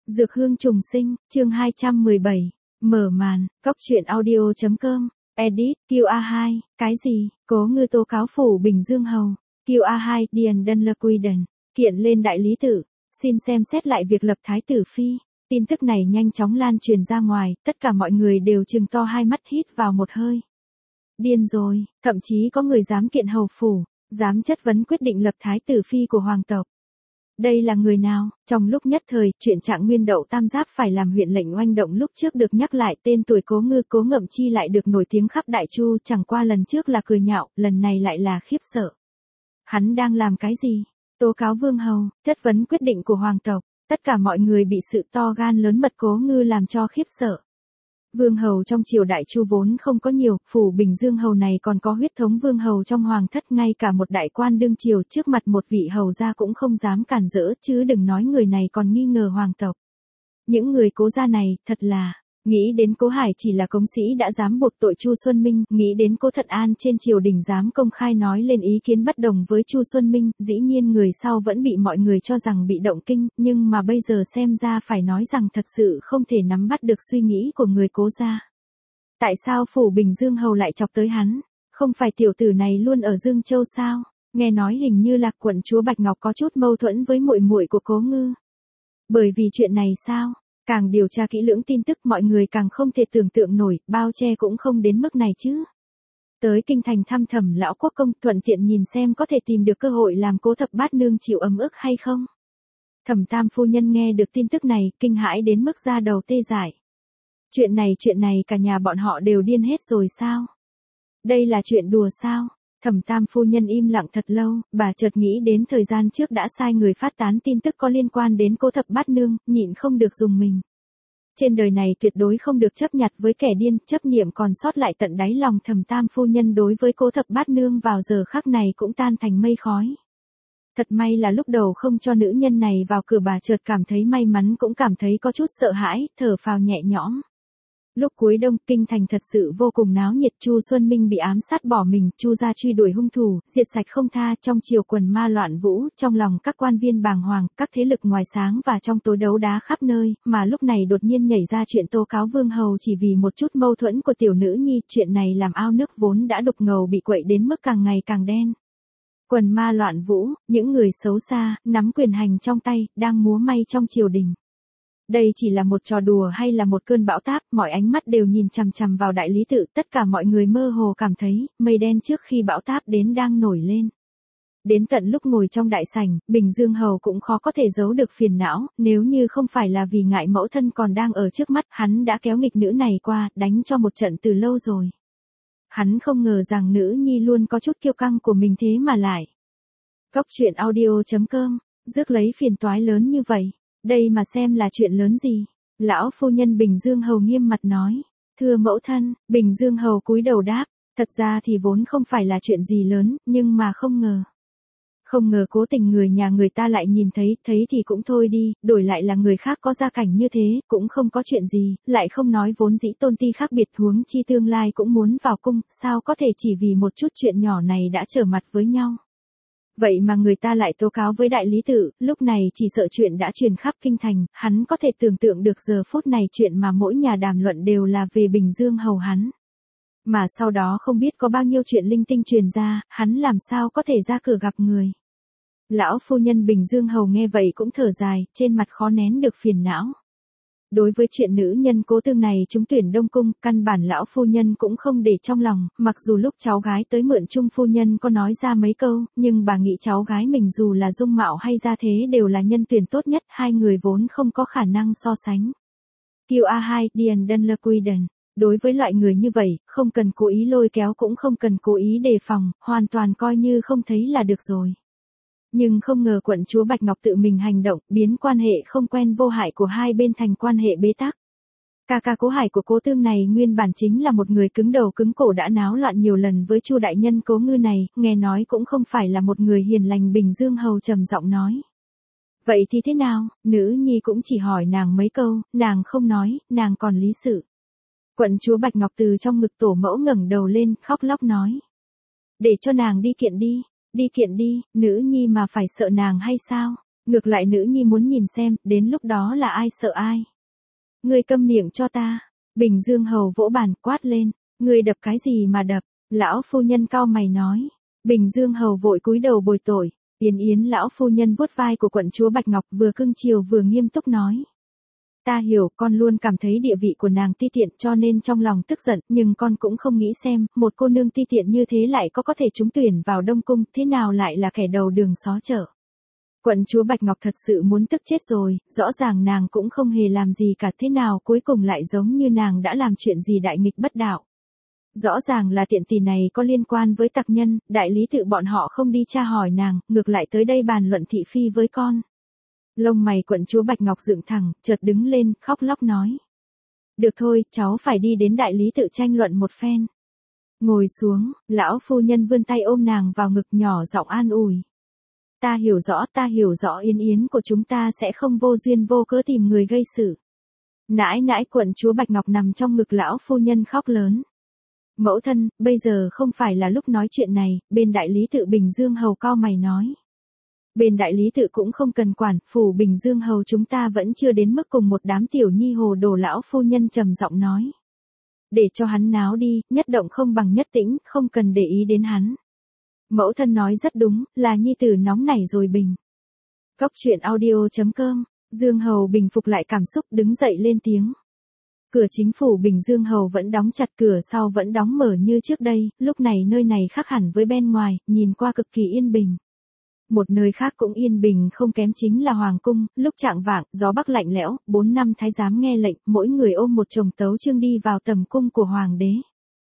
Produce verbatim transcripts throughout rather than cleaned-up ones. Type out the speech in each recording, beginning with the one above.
Dược hương trùng sinh, chương hai trăm mười bảy, mở màn, cóc truyện audio chấm com, edit, Q A hai, cái gì, Cố Ngư tố cáo phủ Bình Dương Hầu, Q A hai, Điền Đân Lơ Quy Đần, kiện lên đại lý tự, xin xem xét lại việc lập thái tử phi. Tin tức này nhanh chóng lan truyền ra ngoài, tất cả mọi người đều trừng to hai mắt hít vào một hơi. Điên rồi, thậm chí có người dám kiện hầu phủ, dám chất vấn quyết định lập thái tử phi của hoàng tộc. Đây là người nào? Trong lúc nhất thời, chuyện Trạng Nguyên Đậu Tam Giáp phải làm huyện lệnh oanh động lúc trước được nhắc lại, tên tuổi Cố Ngư Cố Ngậm Chi lại được nổi tiếng khắp Đại Chu, chẳng qua lần trước là cười nhạo, lần này lại là khiếp sợ. Hắn đang làm cái gì? Tố cáo vương hầu, chất vấn quyết định của hoàng tộc, tất cả mọi người bị sự to gan lớn mật Cố Ngư làm cho khiếp sợ. Vương hầu trong triều Đại Chu vốn không có nhiều, phủ Bình Dương hầu này còn có huyết thống vương hầu trong hoàng thất, ngay cả một đại quan đương triều trước mặt một vị hầu gia cũng không dám cản rỡ, chứ đừng nói người này còn nghi ngờ hoàng tộc. Những người Cố gia này, thật là, nghĩ đến Cố Hải chỉ là cống sĩ đã dám buộc tội Chu Xuân Minh, nghĩ đến Cố Thận An trên triều đình dám công khai nói lên ý kiến bất đồng với Chu Xuân Minh, dĩ nhiên người sau vẫn bị mọi người cho rằng bị động kinh, nhưng mà bây giờ xem ra phải nói rằng thật sự không thể nắm bắt được suy nghĩ của người Cố gia. Tại sao phủ Bình Dương hầu lại chọc tới hắn? Không phải tiểu tử này luôn ở Dương Châu sao? Nghe nói hình như Lạc quận chúa Bạch Ngọc có chút mâu thuẫn với muội muội của Cố Ngư. Bởi vì chuyện này sao? Càng điều tra kỹ lưỡng tin tức mọi người càng không thể tưởng tượng nổi, bao che cũng không đến mức này chứ. Tới kinh thành thăm Thẩm lão quốc công, thuận tiện nhìn xem có thể tìm được cơ hội làm Cố thập bát nương chịu ấm ức hay không. Thẩm tam phu nhân nghe được tin tức này, kinh hãi đến mức da đầu tê dại. Chuyện này chuyện này cả nhà bọn họ đều điên hết rồi sao? Đây là chuyện đùa sao? Thẩm tam phu nhân im lặng thật lâu, bà chợt nghĩ đến thời gian trước đã sai người phát tán tin tức có liên quan đến Cố thập bát nương, nhịn không được dùng mình. Trên đời này tuyệt đối không được chấp nhặt với kẻ điên, chấp niệm còn sót lại tận đáy lòng Thẩm tam phu nhân đối với Cố thập bát nương vào giờ khắc này cũng tan thành mây khói. Thật may là lúc đầu không cho nữ nhân này vào cửa, bà chợt cảm thấy may mắn cũng cảm thấy có chút sợ hãi, thở phào nhẹ nhõm. Lúc cuối đông, kinh thành thật sự vô cùng náo nhiệt, Chu Xuân Minh bị ám sát bỏ mình, Chu gia truy đuổi hung thủ, diệt sạch không tha, trong triều quần ma loạn vũ, trong lòng các quan viên bàng hoàng, các thế lực ngoài sáng và trong tối đấu đá khắp nơi, mà lúc này đột nhiên nhảy ra chuyện tố cáo vương hầu chỉ vì một chút mâu thuẫn của tiểu nữ nhi, chuyện này làm ao nước vốn đã đục ngầu bị quậy đến mức càng ngày càng đen. Quần ma loạn vũ, những người xấu xa, nắm quyền hành trong tay, đang múa may trong triều đình. Đây chỉ là một trò đùa hay là một cơn bão táp, mọi ánh mắt đều nhìn chằm chằm vào đại lý tự, tất cả mọi người mơ hồ cảm thấy, mây đen trước khi bão táp đến đang nổi lên. Đến tận lúc ngồi trong đại sảnh, Bình Dương hầu cũng khó có thể giấu được phiền não, nếu như không phải là vì ngại mẫu thân còn đang ở trước mắt, hắn đã kéo nghịch nữ này qua, đánh cho một trận từ lâu rồi. Hắn không ngờ rằng nữ nhi luôn có chút kiêu căng của mình thế mà lại. Cóc truyện audio chấm com, rước lấy phiền toái lớn như vậy. Đây mà xem là chuyện lớn gì? Lão phu nhân Bình Dương hầu nghiêm mặt nói. Thưa mẫu thân, Bình Dương hầu cúi đầu đáp. Thật ra thì vốn không phải là chuyện gì lớn, nhưng mà không ngờ. Không ngờ cố tình người nhà người ta lại nhìn thấy, thấy thì cũng thôi đi, đổi lại là người khác có gia cảnh như thế, cũng không có chuyện gì, lại không nói vốn dĩ tôn ti khác biệt, huống chi tương lai cũng muốn vào cung, sao có thể chỉ vì một chút chuyện nhỏ này đã trở mặt với nhau. Vậy mà người ta lại tố cáo với đại lý tự, lúc này chỉ sợ chuyện đã truyền khắp kinh thành, hắn có thể tưởng tượng được giờ phút này chuyện mà mỗi nhà đàm luận đều là về Bình Dương hầu hắn. Mà sau đó không biết có bao nhiêu chuyện linh tinh truyền ra, hắn làm sao có thể ra cửa gặp người. Lão phu nhân Bình Dương hầu nghe vậy cũng thở dài, trên mặt khó nén được phiền não. Đối với chuyện nữ nhân Cố Tương này trúng tuyển Đông Cung, căn bản lão phu nhân cũng không để trong lòng, mặc dù lúc cháu gái tới mượn Trung phu nhân có nói ra mấy câu, nhưng bà nghĩ cháu gái mình dù là dung mạo hay gia thế đều là nhân tuyển tốt nhất, hai người vốn không có khả năng so sánh. Q A hai, Điền Đân Lơ Quy Đần. Đối với loại người như vậy, không cần cố ý lôi kéo cũng không cần cố ý đề phòng, hoàn toàn coi như không thấy là được rồi. Nhưng không ngờ quận chúa Bạch Ngọc tự mình hành động, biến quan hệ không quen vô hại của hai bên thành quan hệ bế tắc. Ca ca Cố Hải của Cố Tương này nguyên bản chính là một người cứng đầu cứng cổ đã náo loạn nhiều lần với Chu đại nhân Cố Ngư này, nghe nói cũng không phải là một người hiền lành. Bình Dương hầu trầm giọng nói. Vậy thì thế nào, nữ nhi cũng chỉ hỏi nàng mấy câu, nàng không nói, nàng còn lý sự. Quận chúa Bạch Ngọc từ trong ngực tổ mẫu ngẩng đầu lên, khóc lóc nói. Để cho nàng đi kiện đi. Đi kiện đi, nữ nhi mà phải sợ nàng hay sao? Ngược lại nữ nhi muốn nhìn xem, đến lúc đó là ai sợ ai. Ngươi câm miệng cho ta. Bình Dương Hầu vỗ bàn quát lên. Ngươi đập cái gì mà đập? Lão phu nhân cau mày nói. Bình Dương Hầu vội cúi đầu bồi tội. Yến Yến lão phu nhân vuốt vai của quận chúa Bạch Ngọc vừa cưng chiều vừa nghiêm túc nói. Ta hiểu, con luôn cảm thấy địa vị của nàng ti tiện cho nên trong lòng tức giận, nhưng con cũng không nghĩ xem, một cô nương ti tiện như thế lại có có thể trúng tuyển vào Đông Cung, thế nào lại là kẻ đầu đường xó chợ. Quận chúa Bạch Ngọc thật sự muốn tức chết rồi, rõ ràng nàng cũng không hề làm gì cả, thế nào cuối cùng lại giống như nàng đã làm chuyện gì đại nghịch bất đạo. Rõ ràng là tiện tỷ này có liên quan với tặc nhân, đại lý tự bọn họ không đi tra hỏi nàng, ngược lại tới đây bàn luận thị phi với con. Lông mày quận chúa Bạch Ngọc dựng thẳng, chợt đứng lên, khóc lóc nói. Được thôi, cháu phải đi đến đại lý tự tranh luận một phen. Ngồi xuống, lão phu nhân vươn tay ôm nàng vào ngực nhỏ giọng an ủi. Ta hiểu rõ, ta hiểu rõ Yến Yến của chúng ta sẽ không vô duyên vô cớ tìm người gây sự. Nãi nãi quận chúa Bạch Ngọc nằm trong ngực lão phu nhân khóc lớn. Mẫu thân, bây giờ không phải là lúc nói chuyện này, bên đại lý tự Bình Dương Hầu cau mày nói. Bên đại lý tự cũng không cần quản, phủ Bình Dương Hầu chúng ta vẫn chưa đến mức cùng một đám tiểu nhi hồ đồ, lão phu nhân trầm giọng nói. Để cho hắn náo đi, nhất động không bằng nhất tĩnh, không cần để ý đến hắn. Mẫu thân nói rất đúng, là nhi tử nóng nảy rồi Bình. Cóc truyện audio chấm com, Dương Hầu bình phục lại cảm xúc đứng dậy lên tiếng. Cửa chính phủ Bình Dương Hầu vẫn đóng chặt, cửa sau vẫn đóng mở như trước đây, lúc này nơi này khác hẳn với bên ngoài, nhìn qua cực kỳ yên bình. Một nơi khác cũng yên bình không kém chính là Hoàng Cung, lúc chạng vạng, gió bắc lạnh lẽo, bốn năm thái giám nghe lệnh, mỗi người ôm một chồng tấu chương đi vào tầm cung của Hoàng đế.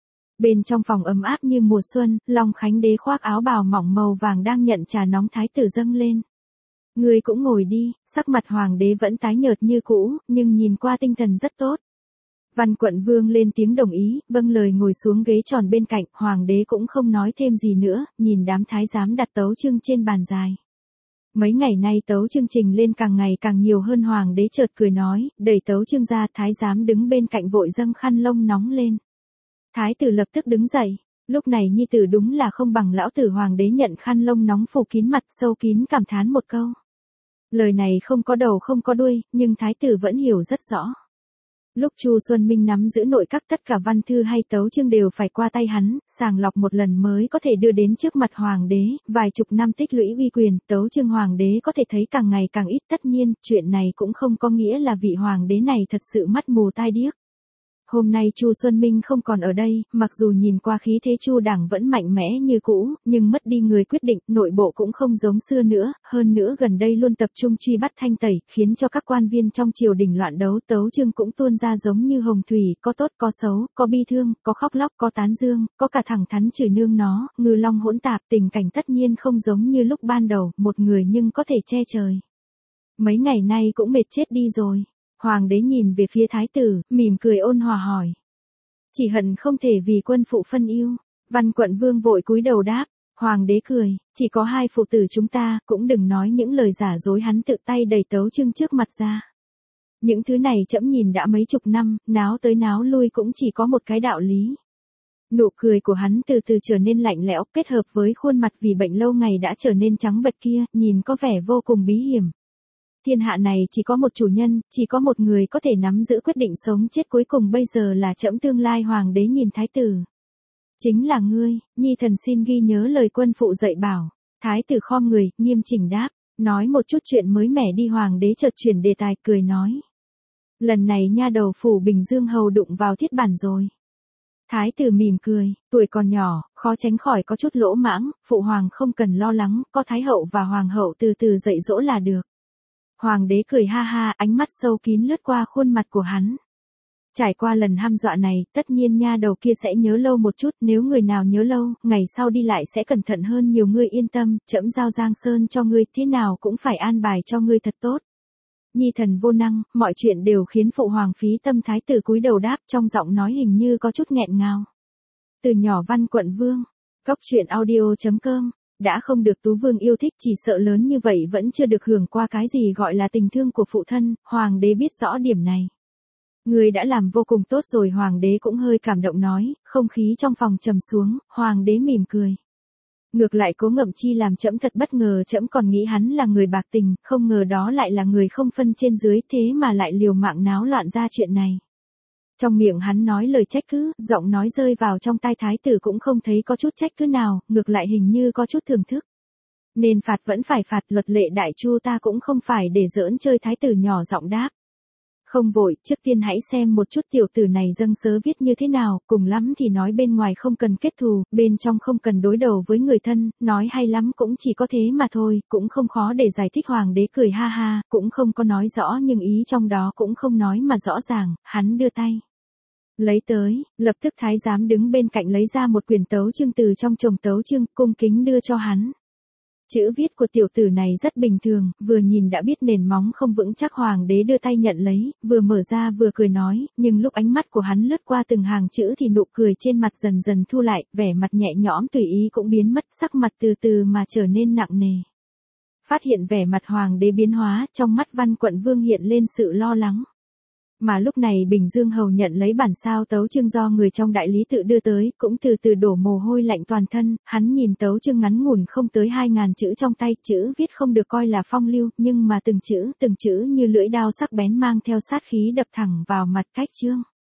Bên trong phòng ấm áp như mùa xuân, Long Khánh đế khoác áo bào mỏng màu vàng đang nhận trà nóng thái tử dâng lên. Người cũng ngồi đi, sắc mặt Hoàng đế vẫn tái nhợt như cũ, nhưng nhìn qua tinh thần rất tốt. Văn Quận Vương lên tiếng đồng ý, vâng lời ngồi xuống ghế tròn bên cạnh, Hoàng đế cũng không nói thêm gì nữa, nhìn đám thái giám đặt tấu chương trên bàn dài. Mấy ngày nay tấu chương trình lên càng ngày càng nhiều hơn, Hoàng đế chợt cười nói, đẩy tấu chương ra, thái giám đứng bên cạnh vội dâng khăn lông nóng lên. Thái tử lập tức đứng dậy, lúc này nhi tử đúng là không bằng lão tử. Hoàng đế nhận khăn lông nóng phủ kín mặt, sâu kín cảm thán một câu. Lời này không có đầu không có đuôi, nhưng thái tử vẫn hiểu rất rõ. Lúc Chu Xuân Minh nắm giữ nội các, tất cả văn thư hay tấu chương đều phải qua tay hắn, sàng lọc một lần mới có thể đưa đến trước mặt Hoàng đế, vài chục năm tích lũy uy quyền, tấu chương Hoàng đế có thể thấy càng ngày càng ít. Tất nhiên, chuyện này cũng không có nghĩa là vị Hoàng đế này thật sự mắt mù tai điếc. Hôm nay Chu Xuân Minh không còn ở đây, mặc dù nhìn qua khí thế Chu đảng vẫn mạnh mẽ như cũ, nhưng mất đi người quyết định, nội bộ cũng không giống xưa nữa, hơn nữa gần đây luôn tập trung truy bắt thanh tẩy, khiến cho các quan viên trong triều đình loạn đấu, tấu chương cũng tuôn ra giống như hồng thủy, có tốt có xấu, có bi thương, có khóc lóc, có tán dương, có cả thẳng thắn chửi nương nó, ngư long hỗn tạp, tình cảnh tất nhiên không giống như lúc ban đầu, một người nhưng có thể che trời. Mấy ngày nay cũng mệt chết đi rồi. Hoàng đế nhìn về phía thái tử, mỉm cười ôn hòa hỏi. Chỉ hận không thể vì quân phụ phân yêu. Văn Quận Vương vội cúi đầu đáp. Hoàng đế cười, chỉ có hai phụ tử chúng ta, cũng đừng nói những lời giả dối. Hắn tự tay đẩy tấu chương trước mặt ra. Những thứ này trẫm nhìn đã mấy chục năm, náo tới náo lui cũng chỉ có một cái đạo lý. Nụ cười của hắn từ từ trở nên lạnh lẽo, kết hợp với khuôn mặt vì bệnh lâu ngày đã trở nên trắng bệch kia, nhìn có vẻ vô cùng bí hiểm. Thiên hạ này chỉ có một chủ nhân, chỉ có một người có thể nắm giữ quyết định sống chết cuối cùng, bây giờ là trẫm. Tương lai Hoàng đế nhìn thái tử. Chính là ngươi, nhi thần xin ghi nhớ lời quân phụ dạy bảo. Thái tử khom người, nghiêm chỉnh đáp, nói một chút chuyện mới mẻ đi. Hoàng đế chợt chuyển đề tài, cười nói. Lần này nha đầu phủ Bình Dương Hầu đụng vào thiết bản rồi. Thái tử mỉm cười, tuổi còn nhỏ, khó tránh khỏi có chút lỗ mãng, phụ hoàng không cần lo lắng, có thái hậu và hoàng hậu từ từ dạy dỗ là được. Hoàng đế cười ha ha, ánh mắt sâu kín lướt qua khuôn mặt của hắn. Trải qua lần hăm dọa này, tất nhiên nha đầu kia sẽ nhớ lâu một chút, nếu người nào nhớ lâu, ngày sau đi lại sẽ cẩn thận hơn nhiều. Ngươi yên tâm, trẫm giao Giang Sơn cho ngươi, thế nào cũng phải an bài cho ngươi thật tốt. Nhi thần vô năng, mọi chuyện đều khiến phụ hoàng phí tâm. Thái tử cúi đầu đáp, trong giọng nói hình như có chút nghẹn ngào. Từ nhỏ Văn Quận Vương, cóc truyện audio chấm com. Đã không được Tú Vương yêu thích, chỉ sợ lớn như vậy vẫn chưa được hưởng qua cái gì gọi là tình thương của phụ thân. Hoàng đế biết rõ điểm này. Người đã làm vô cùng tốt rồi. Hoàng đế cũng hơi cảm động nói, không khí trong phòng trầm xuống, hoàng đế mỉm cười. Ngược lại Cố Ngậm Chi làm trẫm thật bất ngờ, trẫm còn nghĩ hắn là người bạc tình, không ngờ đó lại là người không phân trên dưới, thế mà lại liều mạng náo loạn ra chuyện này. Trong miệng hắn nói lời trách cứ, giọng nói rơi vào trong tai thái tử cũng không thấy có chút trách cứ nào, ngược lại hình như có chút thưởng thức. Nên phạt vẫn phải phạt, luật lệ đại chu ta cũng không phải để giỡn chơi, thái tử nhỏ giọng đáp. Không vội, trước tiên hãy xem một chút tiểu tử này dâng sớ viết như thế nào, cùng lắm thì nói bên ngoài không cần kết thù, bên trong không cần đối đầu với người thân, nói hay lắm cũng chỉ có thế mà thôi, cũng không khó để giải thích. Hoàng đế cười ha ha, cũng không có nói rõ nhưng ý trong đó cũng không nói mà rõ ràng, hắn đưa tay lấy tới, lập tức thái giám đứng bên cạnh lấy ra một quyển tấu chương từ trong chồng tấu chương, cung kính đưa cho hắn. Chữ viết của tiểu tử này rất bình thường, vừa nhìn đã biết nền móng không vững chắc. Hoàng đế đưa tay nhận lấy, vừa mở ra vừa cười nói, nhưng lúc ánh mắt của hắn lướt qua từng hàng chữ thì nụ cười trên mặt dần dần thu lại, vẻ mặt nhẹ nhõm tùy ý cũng biến mất, sắc mặt từ từ mà trở nên nặng nề. Phát hiện vẻ mặt hoàng đế biến hóa, trong mắt Văn Quận Vương hiện lên sự lo lắng. Mà lúc này Bình Dương Hầu nhận lấy bản sao tấu chương do người trong đại lý tự đưa tới, cũng từ từ đổ mồ hôi lạnh toàn thân, hắn nhìn tấu chương ngắn ngủn không tới hai ngàn chữ trong tay, chữ viết không được coi là phong lưu, nhưng mà từng chữ, từng chữ như lưỡi đao sắc bén mang theo sát khí đập thẳng vào mặt cách chương.